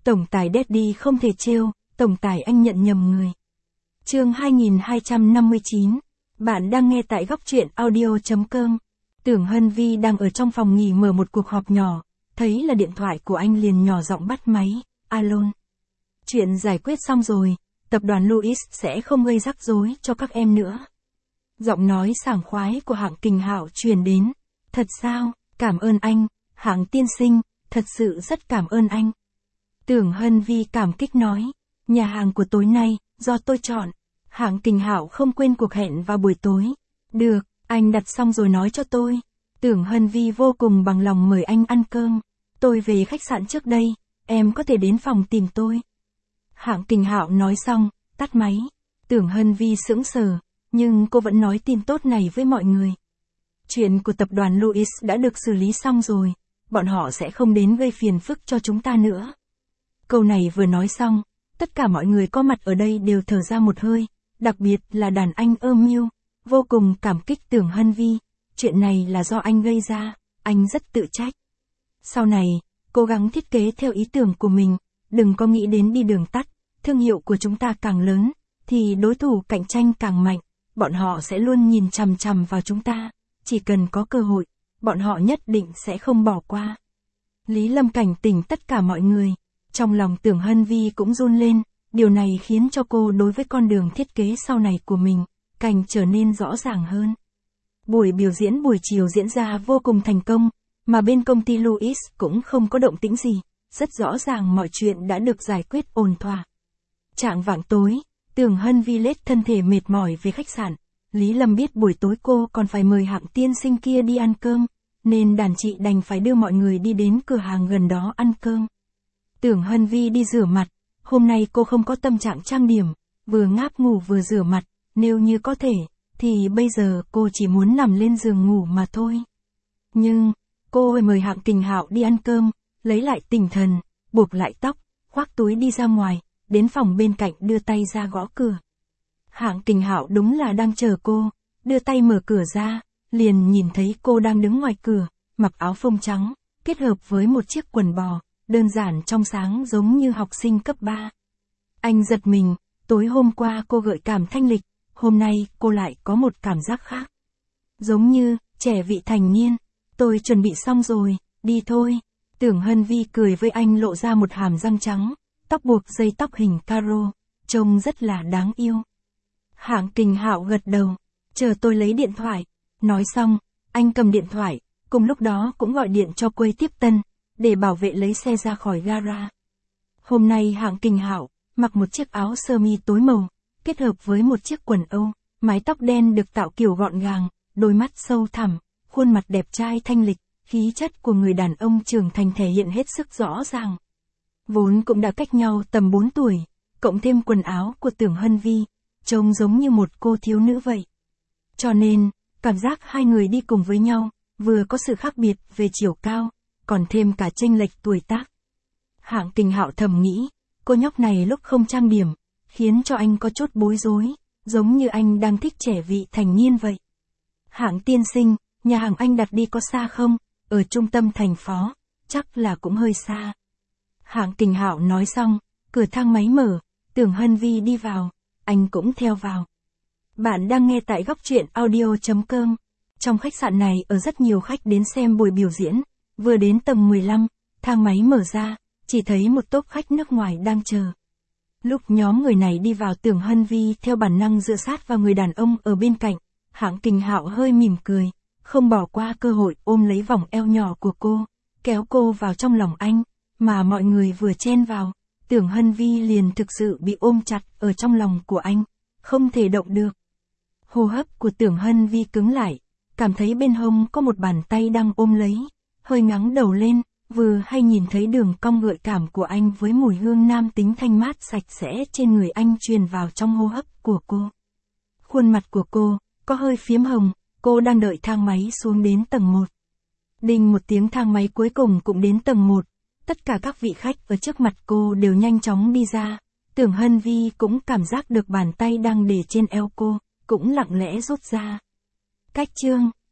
Tổng tài Daddy không thể trêu, tổng tài anh nhận nhầm người. Chương 2259. Bạn đang nghe tại góc truyện audio.com. Tưởng Hân Vi đang ở trong phòng nghỉ mở một cuộc họp nhỏ, thấy là điện thoại của anh liền nhỏ giọng bắt máy. Alo. Chuyện giải quyết xong rồi, tập đoàn Louis sẽ không gây rắc rối cho các em nữa. Giọng nói sảng khoái của Hạng Kình Hạo truyền đến. Thật sao, cảm ơn anh, Hạng tiên sinh, thật sự rất cảm ơn anh. Tưởng Hân Vi cảm kích nói, nhà hàng của tối nay, do tôi chọn. Hạng Kình Hạo không quên cuộc hẹn vào buổi tối. Được, anh đặt xong rồi nói cho tôi. Tưởng Hân Vi vô cùng bằng lòng mời anh ăn cơm. Tôi về khách sạn trước đây, em có thể đến phòng tìm tôi. Hạng Kình Hạo nói xong, tắt máy. Tưởng Hân Vi sững sờ, nhưng cô vẫn nói tin tốt này với mọi người. Chuyện của tập đoàn Louis đã được xử lý xong rồi, bọn họ sẽ không đến gây phiền phức cho chúng ta nữa. Câu này vừa nói xong, tất cả mọi người có mặt ở đây đều thở ra một hơi, đặc biệt là đàn anh Mưu, vô cùng cảm kích Tưởng Hân Vi. Chuyện này là do anh gây ra, anh rất tự trách. Sau này, cố gắng thiết kế theo ý tưởng của mình, đừng có nghĩ đến đi đường tắt. Thương hiệu của chúng ta càng lớn, thì đối thủ cạnh tranh càng mạnh, bọn họ sẽ luôn nhìn chằm chằm vào chúng ta. Chỉ cần có cơ hội, bọn họ nhất định sẽ không bỏ qua. Lý Lâm cảnh tỉnh tất cả mọi người. Trong lòng Tưởng Hân Vi cũng run lên, điều này khiến cho cô đối với con đường thiết kế sau này của mình, càng trở nên rõ ràng hơn. Buổi biểu diễn buổi chiều diễn ra vô cùng thành công, mà bên công ty Louis cũng không có động tĩnh gì, rất rõ ràng mọi chuyện đã được giải quyết ổn thỏa. Chạng vạng tối, Tưởng Hân Vi lết thân thể mệt mỏi về khách sạn. Lý Lâm biết buổi tối cô còn phải mời Hạng tiên sinh kia đi ăn cơm, nên đàn chị đành phải đưa mọi người đi đến cửa hàng gần đó ăn cơm. Tưởng Hân Vi đi rửa mặt, hôm nay cô không có tâm trạng trang điểm, vừa ngáp ngủ vừa rửa mặt, nếu như có thể, thì bây giờ cô chỉ muốn nằm lên giường ngủ mà thôi. Nhưng, cô mời Hạng Kình Hạo đi ăn cơm, lấy lại tinh thần, buộc lại tóc, khoác túi đi ra ngoài, đến phòng bên cạnh đưa tay ra gõ cửa. Hạng Kình Hạo đúng là đang chờ cô, đưa tay mở cửa ra, liền nhìn thấy cô đang đứng ngoài cửa, mặc áo phông trắng, kết hợp với một chiếc quần bò, đơn giản trong sáng giống như học sinh cấp 3. Anh giật mình, tối hôm qua cô gợi cảm thanh lịch, hôm nay cô lại có một cảm giác khác. Giống như, trẻ vị thành niên, tôi chuẩn bị xong rồi, đi thôi. Tưởng Hân Vi cười với anh lộ ra một hàm răng trắng, tóc buộc dây tóc hình caro, trông rất là đáng yêu. Hạng Kình Hạo gật đầu, chờ tôi lấy điện thoại. Nói xong, anh cầm điện thoại, cùng lúc đó cũng gọi điện cho quầy tiếp tân, để bảo vệ lấy xe ra khỏi gara. Hôm nay Hạng Kình Hạo mặc một chiếc áo sơ mi tối màu, kết hợp với một chiếc quần Âu, mái tóc đen được tạo kiểu gọn gàng, đôi mắt sâu thẳm, khuôn mặt đẹp trai thanh lịch, khí chất của người đàn ông trưởng thành thể hiện hết sức rõ ràng. Vốn cũng đã cách nhau tầm 4 tuổi, cộng thêm quần áo của Tưởng Hân Vi, trông giống như một cô thiếu nữ vậy. Cho nên, cảm giác hai người đi cùng với nhau, vừa có sự khác biệt về chiều cao, còn thêm cả chênh lệch tuổi tác. Hạng Kình Hạo thầm nghĩ, cô nhóc này lúc không trang điểm, khiến cho anh có chút bối rối, giống như anh đang thích trẻ vị thành niên vậy. Hạng tiên sinh, nhà hàng anh đặt đi có xa không? Ở trung tâm thành phố, chắc là cũng hơi xa. Hạng Kình Hạo nói xong, cửa thang máy mở, Tưởng Hân Vi đi vào, anh cũng theo vào. Bạn đang nghe tại góc truyện audio.com. Trong khách sạn này ở rất nhiều khách đến xem buổi biểu diễn, vừa đến tầng 15, thang máy mở ra, chỉ thấy một tốp khách nước ngoài đang chờ. Lúc nhóm người này đi vào, Tưởng Hân Vi theo bản năng dựa sát vào người đàn ông ở bên cạnh. Hạng Kình Hạo hơi mỉm cười, không bỏ qua cơ hội ôm lấy vòng eo nhỏ của cô, kéo cô vào trong lòng anh, mà mọi người vừa chen vào, Tưởng Hân Vi liền thực sự bị ôm chặt ở trong lòng của anh, không thể động được. Hô hấp của Tưởng Hân Vi cứng lại, cảm thấy bên hông có một bàn tay đang ôm lấy, hơi ngẩng đầu lên, vừa hay nhìn thấy đường cong gợi cảm của anh với mùi hương nam tính thanh mát sạch sẽ trên người anh truyền vào trong hô hấp của cô. Khuôn mặt của cô có hơi phiếm hồng, cô đang đợi thang máy xuống đến tầng 1. Đinh một tiếng, thang máy cuối cùng cũng đến tầng 1. Tất cả các vị khách ở trước mặt cô đều nhanh chóng đi ra. Tưởng Hân Vi cũng cảm giác được bàn tay đang để trên eo cô, cũng lặng lẽ rút ra. Cách chương